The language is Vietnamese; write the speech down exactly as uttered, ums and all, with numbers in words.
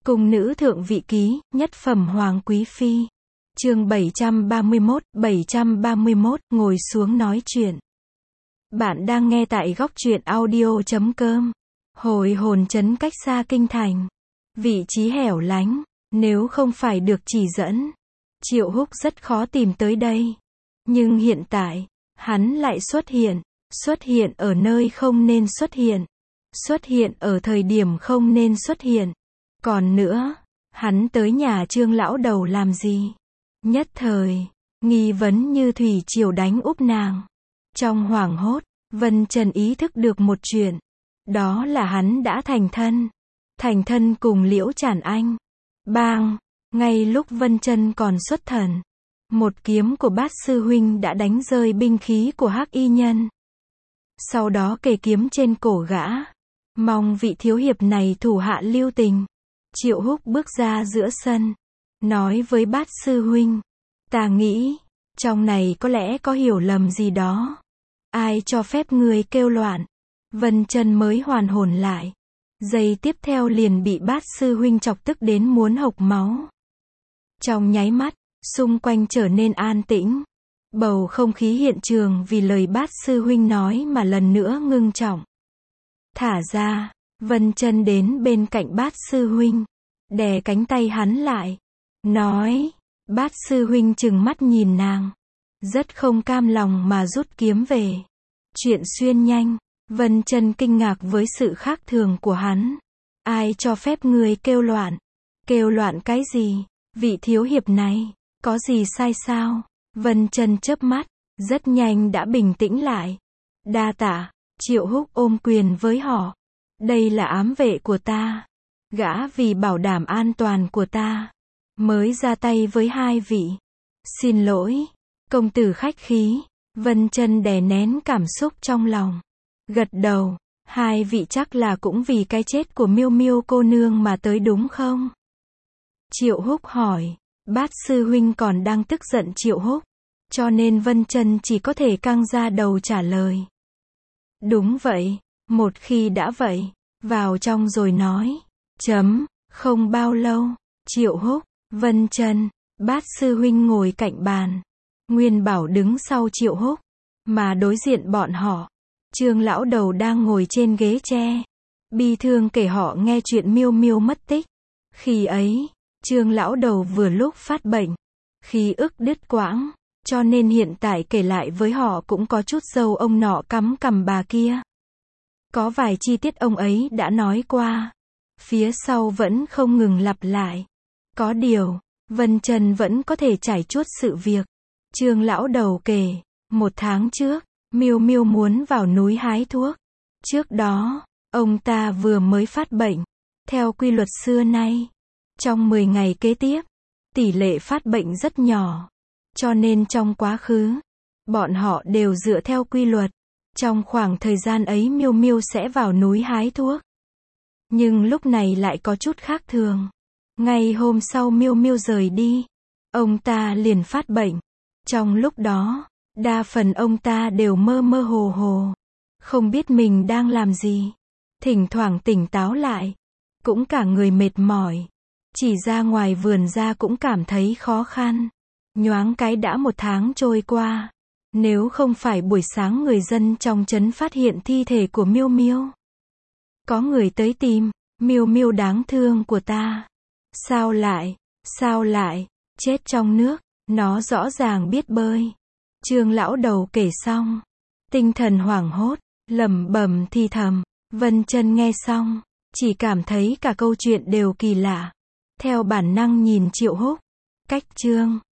Cung nữ thượng vị ký, nhất phẩm hoàng quý phi. Chương bảy trăm ba mươi mốt, bảy trăm ba mươi mốt, ngồi xuống nói chuyện. Bạn đang nghe tại góc truyện audio chấm com. Hồi hồn trấn cách xa kinh thành. Vị trí hẻo lánh, nếu không phải được chỉ dẫn, Triệu Húc rất khó tìm tới đây. Nhưng hiện tại, hắn lại xuất hiện, xuất hiện ở nơi không nên xuất hiện, xuất hiện ở thời điểm không nên xuất hiện. Còn nữa, hắn tới nhà Trương lão đầu làm gì? Nhất thời, nghi vấn như thủy triều đánh úp nàng. Trong hoảng hốt, Vân Trần ý thức được một chuyện. Đó là hắn đã thành thân. Thành thân cùng Liễu Trản Anh. Bang! Ngay lúc Vân Trần còn xuất thần, một kiếm của Bát sư huynh đã đánh rơi binh khí của Hắc y nhân. Sau đó kề kiếm trên cổ gã. Mong vị thiếu hiệp này thủ hạ lưu tình. Triệu Húc bước ra giữa sân, nói với Bát sư huynh, ta nghĩ, trong này có lẽ có hiểu lầm gì đó. Ai cho phép người kêu loạn? Vân Trần mới hoàn hồn lại. Giây tiếp theo liền bị Bát sư huynh chọc tức đến muốn hộc máu. Trong nháy mắt, xung quanh trở nên an tĩnh. Bầu không khí hiện trường vì lời Bát sư huynh nói mà lần nữa ngưng trọng. Thả ra, Vân Trần đến bên cạnh Bát sư huynh, đè cánh tay hắn lại, nói, Bát sư huynh trừng mắt nhìn nàng, rất không cam lòng mà rút kiếm về. Chuyện xuyên nhanh, Vân Trần kinh ngạc với sự khác thường của hắn. Ai cho phép người kêu loạn? Kêu loạn cái gì? Vị thiếu hiệp này, có gì sai sao? Vân Trần chớp mắt, rất nhanh đã bình tĩnh lại. Đa tạ. Triệu Húc ôm quyền với họ. Đây là ám vệ của ta. Gã vì bảo đảm an toàn của ta, mới ra tay với hai vị. Xin lỗi, công tử khách khí. Vân Trần đè nén cảm xúc trong lòng. Gật đầu, hai vị chắc là cũng vì cái chết của Miêu Miêu cô nương mà tới đúng không? Triệu Húc hỏi, Bát sư huynh còn đang tức giận Triệu Húc, cho nên Vân Trần chỉ có thể căng ra đầu trả lời. Đúng vậy, một khi đã vậy, vào trong rồi nói. Chấm, không bao lâu, Triệu Húc, Vân Trần, Bát sư huynh ngồi cạnh bàn. Nguyên Bảo đứng sau Triệu Húc, mà đối diện bọn họ, Trương lão đầu đang ngồi trên ghế tre, bi thương kể họ nghe chuyện Miêu Miêu mất tích. Khi ấy, Trương lão đầu vừa lúc phát bệnh, khí ức đứt quãng, cho nên hiện tại kể lại với họ cũng có chút dâu ông nọ cắm cằm bà kia. Có vài chi tiết ông ấy đã nói qua, phía sau vẫn không ngừng lặp lại. Có điều, Vân Trần vẫn có thể trải chuốt sự việc. Trương lão đầu kể, một tháng trước, Miêu Miêu muốn vào núi hái thuốc. Trước đó, ông ta vừa mới phát bệnh. Theo quy luật xưa nay, trong mười ngày kế tiếp, tỷ lệ phát bệnh rất nhỏ. Cho nên trong quá khứ, bọn họ đều dựa theo quy luật. Trong khoảng thời gian ấy Miêu Miêu sẽ vào núi hái thuốc. Nhưng lúc này lại có chút khác thường. Ngày hôm sau Miêu Miêu rời đi, ông ta liền phát bệnh. Trong lúc đó, đa phần ông ta đều mơ mơ hồ hồ, không biết mình đang làm gì. Thỉnh thoảng tỉnh táo lại, cũng cả người mệt mỏi. Chỉ ra ngoài vườn ra cũng cảm thấy khó khăn. Nhoáng cái đã một tháng trôi qua. Nếu không phải buổi sáng người dân trong trấn phát hiện thi thể của Miêu Miêu, có người tới tìm, Miêu Miêu đáng thương của ta. Sao lại, sao lại, chết trong nước, nó rõ ràng biết bơi. Trương lão đầu kể xong, tinh thần hoảng hốt, lẩm bẩm thì thầm. Vân Trần nghe xong, chỉ cảm thấy cả câu chuyện đều kỳ lạ. Theo bản năng nhìn Triệu Húc, cách Trương